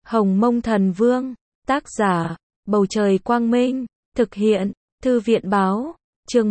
Hồng Mông Thần Vương, tác giả, Bầu Trời Quang Minh, thực hiện, Thư viện Báo, chương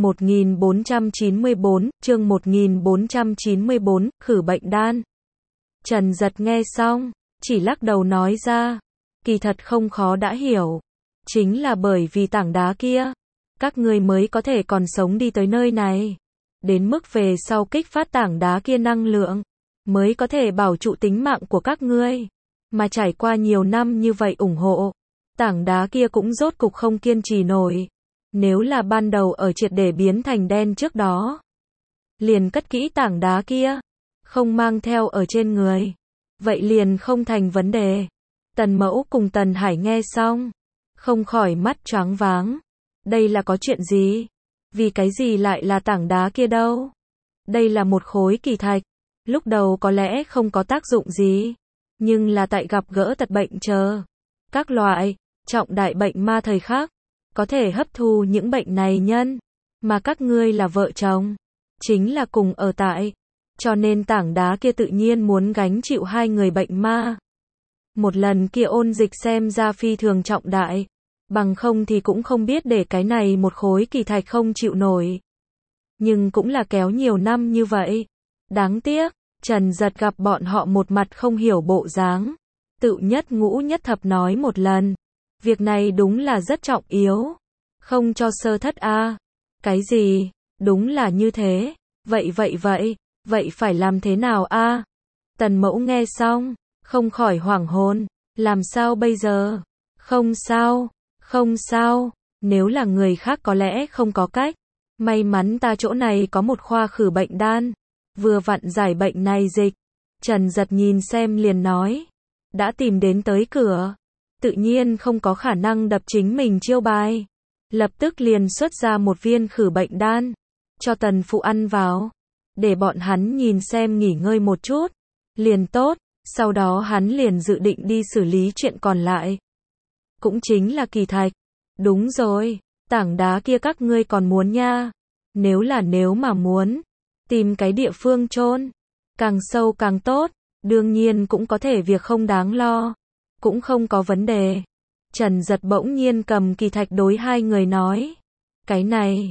1494, khử bệnh đan. Trần Dật nghe xong, chỉ lắc đầu nói ra, kỳ thật không khó đã hiểu. Chính là bởi vì tảng đá kia, các ngươi mới có thể còn sống đi tới nơi này. Đến mức về sau kích phát tảng đá kia năng lượng, mới có thể bảo trụ tính mạng của các ngươi. Mà trải qua nhiều năm như vậy ủng hộ, tảng đá kia cũng rốt cục không kiên trì nổi. Nếu là ban đầu ở triệt để biến thành đen trước đó, liền cất kỹ tảng đá kia, không mang theo ở trên người, vậy liền không thành vấn đề. Tần Mẫu cùng Tần Hải nghe xong, không khỏi mắt choáng váng. Đây là có chuyện gì? Vì cái gì lại là tảng đá kia đâu? Đây là một khối kỳ thạch, lúc đầu có lẽ không có tác dụng gì, nhưng là tại gặp gỡ tật bệnh chờ các loại trọng đại bệnh ma thời khắc, có thể hấp thu những bệnh này nhân, mà các ngươi là vợ chồng, chính là cùng ở tại, cho nên tảng đá kia tự nhiên muốn gánh chịu hai người bệnh ma. Một lần kia ôn dịch xem ra phi thường trọng đại, bằng không thì cũng không biết để cái này một khối kỳ thạch không chịu nổi. Nhưng cũng là kéo nhiều năm như vậy. Đáng tiếc, Trần Dật gặp bọn họ một mặt không hiểu bộ dáng. Tự nhất ngũ nhất thập nói một lần. Việc này đúng là rất trọng yếu. Không cho sơ thất a. Cái gì? Đúng là như thế. Vậy phải làm thế nào a? Tần Mẫu nghe xong, không khỏi hoảng hồn. Làm sao bây giờ? Không sao, nếu là người khác có lẽ không có cách. May mắn ta chỗ này có một khoa khử bệnh đan, vừa vặn giải bệnh này dịch. Trần Dật nhìn xem liền nói, đã tìm đến tới cửa, tự nhiên không có khả năng đập chính mình chiêu bài. Lập tức liền xuất ra một viên khử bệnh đan, cho Tần Phụ ăn vào, để bọn hắn nhìn xem nghỉ ngơi một chút, liền tốt. Sau đó hắn liền dự định đi xử lý chuyện còn lại. Cũng chính là kỳ thạch. Đúng rồi, tảng đá kia các ngươi còn muốn nha. Nếu mà muốn, tìm cái địa phương chôn, càng sâu càng tốt, đương nhiên cũng có thể việc không đáng lo, cũng không có vấn đề. Trần Dật bỗng nhiên cầm kỳ thạch đối hai người nói, cái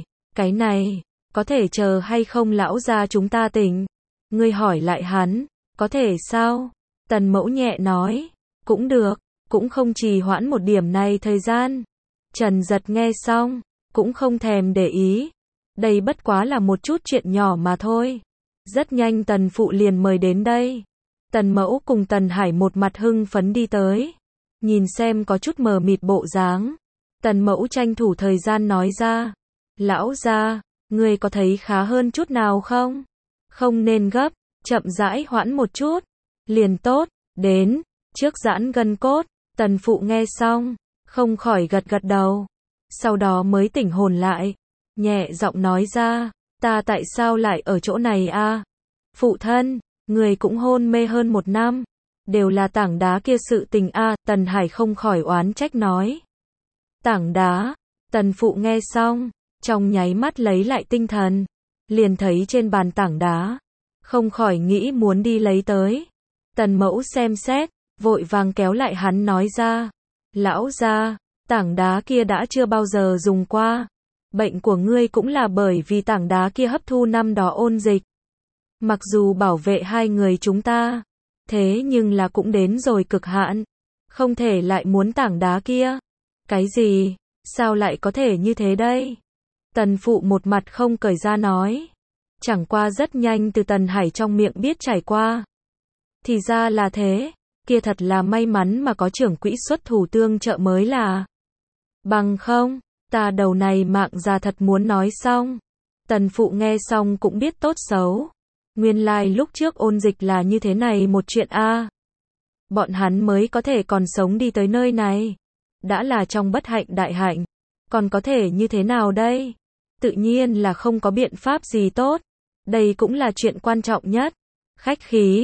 này, có thể chờ hay không lão gia chúng ta tỉnh. Ngươi hỏi lại hắn, có thể sao? Tần Mẫu nhẹ nói, cũng được, cũng không trì hoãn một điểm này thời gian. Trần Dật nghe xong, cũng không thèm để ý. Đây bất quá là một chút chuyện nhỏ mà thôi. Rất nhanh Tần Phụ liền mời đến đây. Tần Mẫu cùng Tần Hải một mặt hưng phấn đi tới. Nhìn xem có chút mờ mịt bộ dáng. Tần Mẫu tranh thủ thời gian nói ra. Lão gia, ngươi có thấy khá hơn chút nào không? Không nên gấp, chậm rãi hoãn một chút. Liền tốt, đến, trước giãn gân cốt. Tần Phụ nghe xong, không khỏi gật đầu. Sau đó mới tỉnh hồn lại, nhẹ giọng nói ra, ta tại sao lại ở chỗ này a? Phụ thân, người cũng hôn mê hơn 1 năm, đều là tảng đá kia sự tình a. Tần Hải không khỏi oán trách nói. Tảng đá? Tần Phụ nghe xong, trong nháy mắt lấy lại tinh thần, liền thấy trên bàn tảng đá, không khỏi nghĩ muốn đi lấy tới. Tần Mẫu xem xét, vội vàng kéo lại hắn nói ra, lão gia, tảng đá kia đã chưa bao giờ dùng qua. Bệnh của ngươi cũng là bởi vì tảng đá kia hấp thu năm đó ôn dịch. Mặc dù bảo vệ hai người chúng ta, thế nhưng là cũng đến rồi cực hạn. Không thể lại muốn tảng đá kia. Cái gì? Sao lại có thể như thế đây? Tần Phụ một mặt không cởi ra nói. Chẳng qua rất nhanh từ Tần Hải trong miệng biết trải qua. Thì ra là thế. Kia thật là may mắn mà có trưởng quỹ xuất thủ tương trợ mới là. Bằng không, ta đầu này mạng già thật muốn nói xong. Tần Phụ nghe xong cũng biết tốt xấu. Nguyên lai lúc trước ôn dịch là như thế này một chuyện a. Bọn hắn mới có thể còn sống đi tới nơi này. Đã là trong bất hạnh đại hạnh. Còn có thể như thế nào đây? Tự nhiên là không có biện pháp gì tốt. Đây cũng là chuyện quan trọng nhất. Khách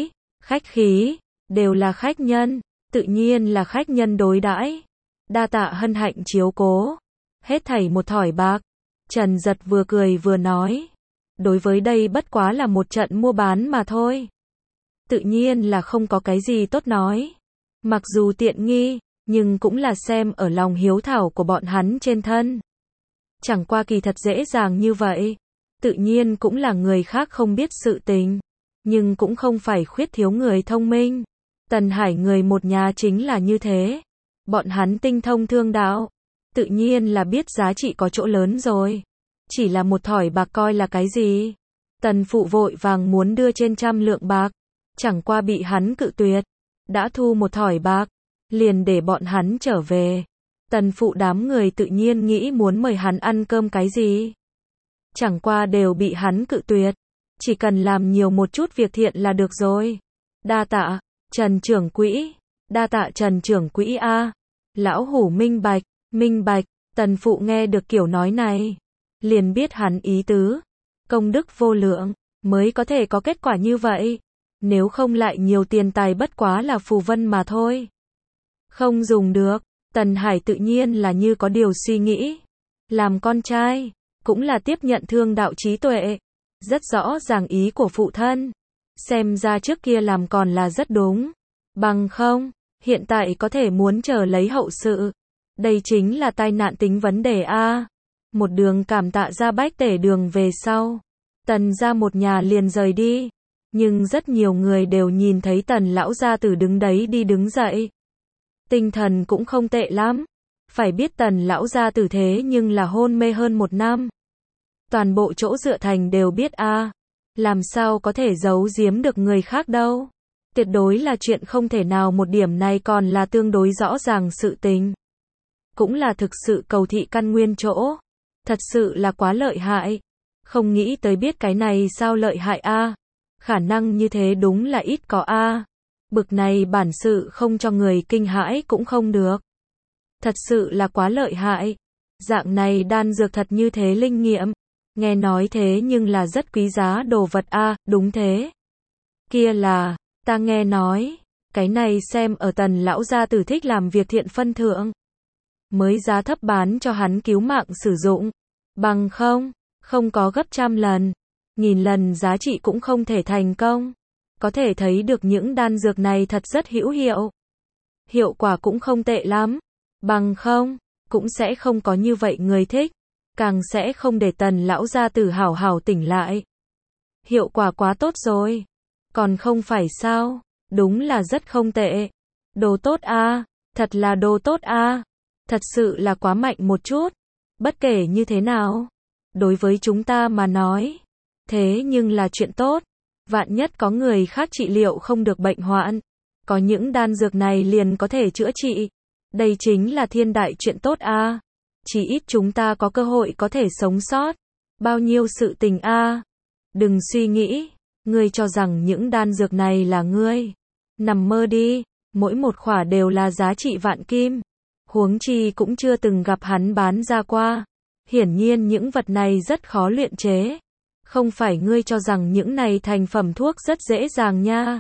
khí. Đều là khách nhân, tự nhiên là khách nhân đối đãi. Đa tạ hân hạnh chiếu cố. Hết thảy một thỏi bạc. Trần Dật vừa cười vừa nói. Đối với đây bất quá là một trận mua bán mà thôi. Tự nhiên là không có cái gì tốt nói. Mặc dù tiện nghi, nhưng cũng là xem ở lòng hiếu thảo của bọn hắn trên thân. Chẳng qua kỳ thật dễ dàng như vậy. Tự nhiên cũng là người khác không biết sự tình. Nhưng cũng không phải khuyết thiếu người thông minh. Tần Hải người một nhà chính là như thế. Bọn hắn tinh thông thương đạo. Tự nhiên là biết giá trị có chỗ lớn rồi. Chỉ là một thỏi bạc coi là cái gì. Tần phụ vội vàng muốn đưa trên 100 lượng bạc. Chẳng qua bị hắn cự tuyệt. Đã thu một thỏi bạc. Liền để bọn hắn trở về. Tần phụ đám người tự nhiên nghĩ muốn mời hắn ăn cơm cái gì. Chẳng qua đều bị hắn cự tuyệt. Chỉ cần làm nhiều một chút việc thiện là được rồi. Đa tạ, Trần trưởng quỹ. Đa tạ Trần trưởng quỹ a. Lão hủ minh bạch. Tần phụ nghe được kiểu nói này. Liền biết hắn ý tứ. Công đức vô lượng, mới có thể có kết quả như vậy. Nếu không lại nhiều tiền tài bất quá là phù vân mà thôi. Không dùng được. Tần Hải tự nhiên là như có điều suy nghĩ. Làm con trai, cũng là tiếp nhận thương đạo trí tuệ. Rất rõ ràng ý của phụ thân. Xem ra trước kia làm còn là rất đúng. Bằng không, hiện tại có thể muốn chờ lấy hậu sự. Đây chính là tai nạn tính vấn đề a. Một đường cảm tạ ra Bách Tể Đường về sau. Tần gia một nhà liền rời đi. Nhưng rất nhiều người đều nhìn thấy Tần lão gia tử đứng đấy đi đứng dậy. Tinh thần cũng không tệ lắm. Phải biết Tần lão gia tử thế nhưng là hôn mê hơn 1 năm. Toàn bộ chỗ dựa thành đều biết a. Làm sao có thể giấu giếm được người khác đâu. Tuyệt đối là chuyện không thể nào, một điểm này còn là tương đối rõ ràng sự tình. Cũng là thực sự cầu thị căn nguyên chỗ. Thật sự là quá lợi hại. Không nghĩ tới biết cái này sao lợi hại a. Khả năng như thế đúng là ít có a. Bực này bản sự không cho người kinh hãi cũng không được. Thật sự là quá lợi hại. Dạng này đan dược thật như thế linh nghiệm. Nghe nói thế nhưng là rất quý giá đồ vật a. Đúng thế. Kia là, ta nghe nói, cái này xem ở Tần lão gia tử thích làm việc thiện phân thượng. Mới giá thấp bán cho hắn cứu mạng sử dụng. Bằng không có gấp 100 lần, 1000 lần giá trị cũng không thể thành công. Có thể thấy được những đan dược này thật rất hữu hiệu. Hiệu quả cũng không tệ lắm. Bằng không, cũng sẽ không có như vậy người thích. Càng sẽ không để Tần lão gia tử hảo hảo tỉnh lại. Hiệu quả quá tốt rồi. Còn không phải sao, đúng là rất không tệ. Đồ tốt a, thật là đồ tốt a. Thật sự là quá mạnh một chút. Bất kể như thế nào, đối với chúng ta mà nói, thế nhưng là chuyện tốt. Vạn nhất có người khác trị liệu không được bệnh hoạn, có những đan dược này liền có thể chữa trị. Đây chính là thiên đại chuyện tốt a. Chỉ ít chúng ta có cơ hội có thể sống sót. Bao nhiêu sự tình a. Đừng suy nghĩ, ngươi cho rằng những đan dược này là ngươi. Nằm mơ đi, mỗi một khỏa đều là giá trị vạn kim. Huống chi cũng chưa từng gặp hắn bán ra qua. Hiển nhiên những vật này rất khó luyện chế. Không phải ngươi cho rằng những này thành phẩm thuốc rất dễ dàng nha.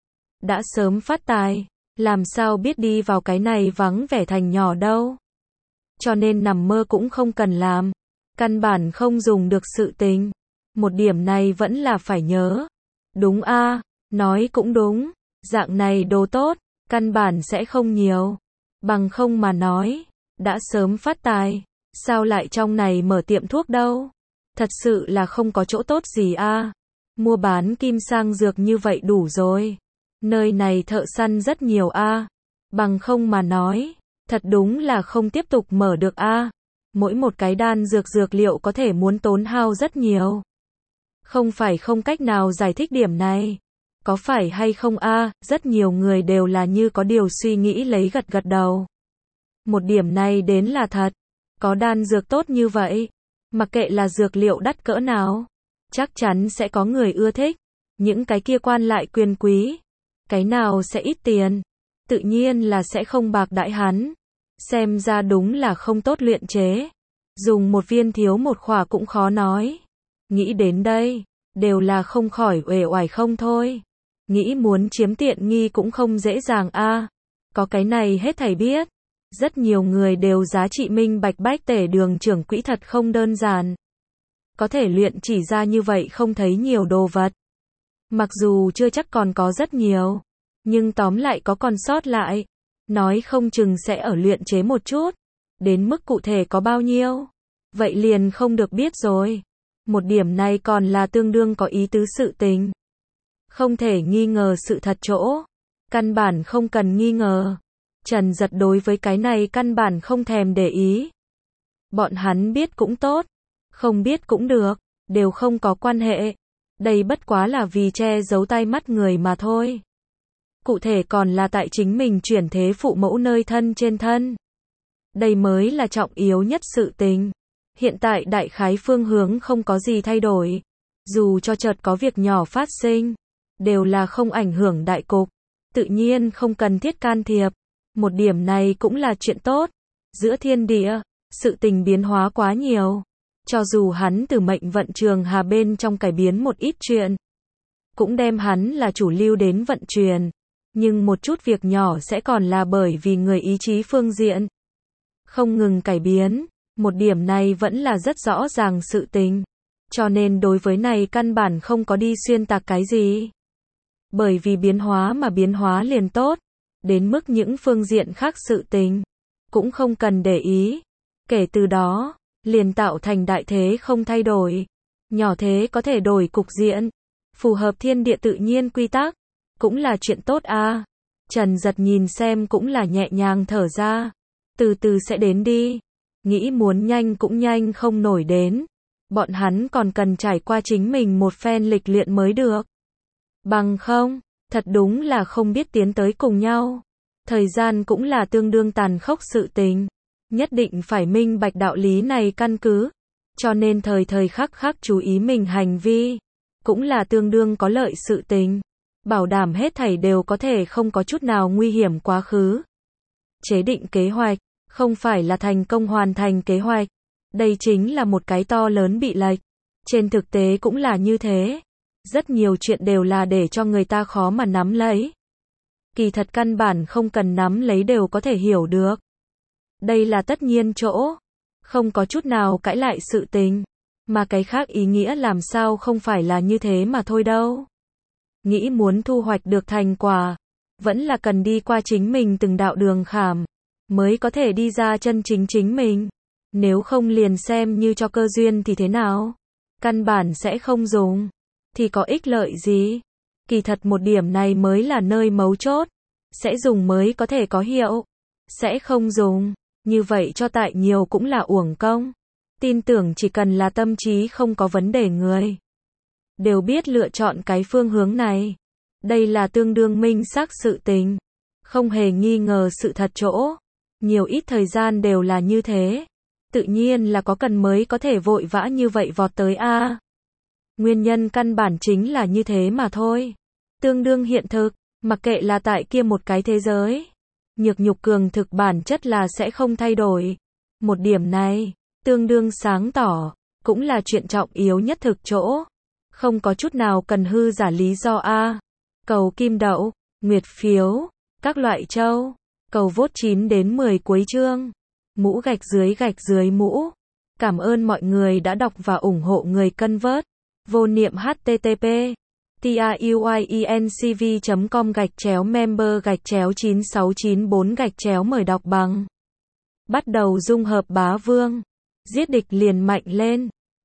Đã sớm phát tài, làm sao biết đi vào cái này vắng vẻ thành nhỏ đâu. Cho nên nằm mơ cũng không cần làm. Căn bản không dùng được sự tình. Một điểm này vẫn là phải nhớ. Đúng a, nói cũng đúng. Dạng này đồ tốt, căn bản sẽ không nhiều. Bằng không mà nói, đã sớm phát tài. Sao lại trong này mở tiệm thuốc đâu? Thật sự là không có chỗ tốt gì a. Mua bán kim sang dược như vậy đủ rồi. Nơi này thợ săn rất nhiều a. Bằng không mà nói, thật đúng là không tiếp tục mở được a. Mỗi một cái đan dược liệu có thể muốn tốn hao rất nhiều. Không phải không cách nào giải thích điểm này. Có phải hay không a? Rất nhiều người đều là như có điều suy nghĩ lấy gật gật đầu. Một điểm này đến là thật. Có đan dược tốt như vậy, mặc kệ là dược liệu đắt cỡ nào, chắc chắn sẽ có người ưa thích. Những cái kia quan lại quyền quý, cái nào sẽ ít tiền, tự nhiên là sẽ không bạc đãi hắn. Xem ra đúng là không tốt luyện chế. Dùng một viên thiếu một khỏa cũng khó nói. Nghĩ đến đây, đều là không khỏi uể oải không thôi. Nghĩ muốn chiếm tiện nghi cũng không dễ dàng a. Có cái này hết thảy biết. Rất nhiều người đều giá trị minh bạch Bách Tể Đường trưởng quỹ thật không đơn giản. Có thể luyện chỉ ra như vậy không thấy nhiều đồ vật. Mặc dù chưa chắc còn có rất nhiều, nhưng tóm lại có còn sót lại. nói không chừng sẽ ở luyện chế một chút. Đến mức cụ thể có bao nhiêu? Vậy liền không được biết rồi. Một điểm này còn là tương đương có ý tứ sự tình. Không thể nghi ngờ sự thật chỗ. Căn bản không cần nghi ngờ. Trần Giật đối với cái này căn bản không thèm để ý. Bọn hắn biết cũng tốt, không biết cũng được, đều không có quan hệ. Đây bất quá là vì che giấu tai mắt người mà thôi. Cụ thể còn là tại chính mình chuyển thế phụ mẫu nơi thân trên thân. Đây mới là trọng yếu nhất sự tình. Hiện tại đại khái phương hướng không có gì thay đổi. Dù cho chợt có việc nhỏ phát sinh, đều là không ảnh hưởng đại cục. Tự nhiên không cần thiết can thiệp. Một điểm này cũng là chuyện tốt. Giữa thiên địa, sự tình biến hóa quá nhiều. Cho dù hắn từ mệnh vận trường hà bên trong cải biến một ít chuyện, cũng đem hắn là chủ lưu đến vận chuyển. Nhưng một chút việc nhỏ sẽ còn là bởi vì người ý chí phương diện không ngừng cải biến. Một điểm này vẫn là rất rõ ràng sự tình. Cho nên đối với này căn bản không có đi xuyên tạc cái gì. Bởi vì biến hóa mà biến hóa liền tốt. Đến mức những phương diện khác sự tình cũng không cần để ý. Kể từ đó, liền tạo thành đại thế không thay đổi. Nhỏ thế có thể đổi cục diện. Phù hợp thiên địa tự nhiên quy tắc. Cũng là chuyện tốt a. Trần Giật nhìn xem cũng là nhẹ nhàng thở ra. Từ từ sẽ đến đi. Nghĩ muốn nhanh cũng nhanh không nổi đến. Bọn hắn còn cần trải qua chính mình một phen lịch luyện mới được. Bằng không, thật đúng là không biết tiến tới cùng nhau. Thời gian cũng là tương đương tàn khốc sự tình. Nhất định phải minh bạch đạo lý này căn cứ. Cho nên thời thời khắc khắc chú ý mình hành vi. Cũng là tương đương có lợi sự tình. Bảo đảm hết thảy đều có thể không có chút nào nguy hiểm quá khứ. Chế định kế hoạch, không phải là thành công hoàn thành kế hoạch. Đây chính là một cái to lớn bị lệch. Trên thực tế cũng là như thế. Rất nhiều chuyện đều là để cho người ta khó mà nắm lấy. Kỳ thật căn bản không cần nắm lấy đều có thể hiểu được. Đây là tất nhiên chỗ. Không có chút nào cãi lại sự tình. Mà cái khác ý nghĩa làm sao không phải là như thế mà thôi đâu. Nghĩ muốn thu hoạch được thành quả. Vẫn là cần đi qua chính mình từng đạo đường khảm. Mới có thể đi ra chân chính chính mình. Nếu không liền xem như cho cơ duyên thì thế nào. Căn bản sẽ không dùng. Thì có ích lợi gì. Kỳ thật một điểm này mới là nơi mấu chốt. Sẽ dùng mới có thể có hiệu. Sẽ không dùng. Như vậy cho tại nhiều cũng là uổng công. Tin tưởng chỉ cần là tâm trí không có vấn đề người. Đều biết lựa chọn cái phương hướng này. Đây là tương đương minh xác sự tình. Không hề nghi ngờ sự thật chỗ. Nhiều ít thời gian đều là như thế. Tự nhiên là có cần mới có thể vội vã như vậy vọt tới a. Nguyên nhân căn bản chính là như thế mà thôi. Tương đương hiện thực, mặc kệ là tại kia một cái thế giới. Nhược nhục cường thực bản chất là sẽ không thay đổi. Một điểm này, tương đương sáng tỏ, cũng là chuyện trọng yếu nhất thực chỗ. Không có chút nào cần hư giả lý do a. Cầu kim đậu, nguyệt phiếu, các loại châu, cầu vote 9 đến 10 cuối chương. Mũ gạch dưới mũ. Cảm ơn mọi người đã đọc và ủng hộ người cân vớt. Vô niệm http truyencv.com/member/9694 mời đọc bằng. Bắt đầu dung hợp bá vương. Giết địch liền mạnh lên.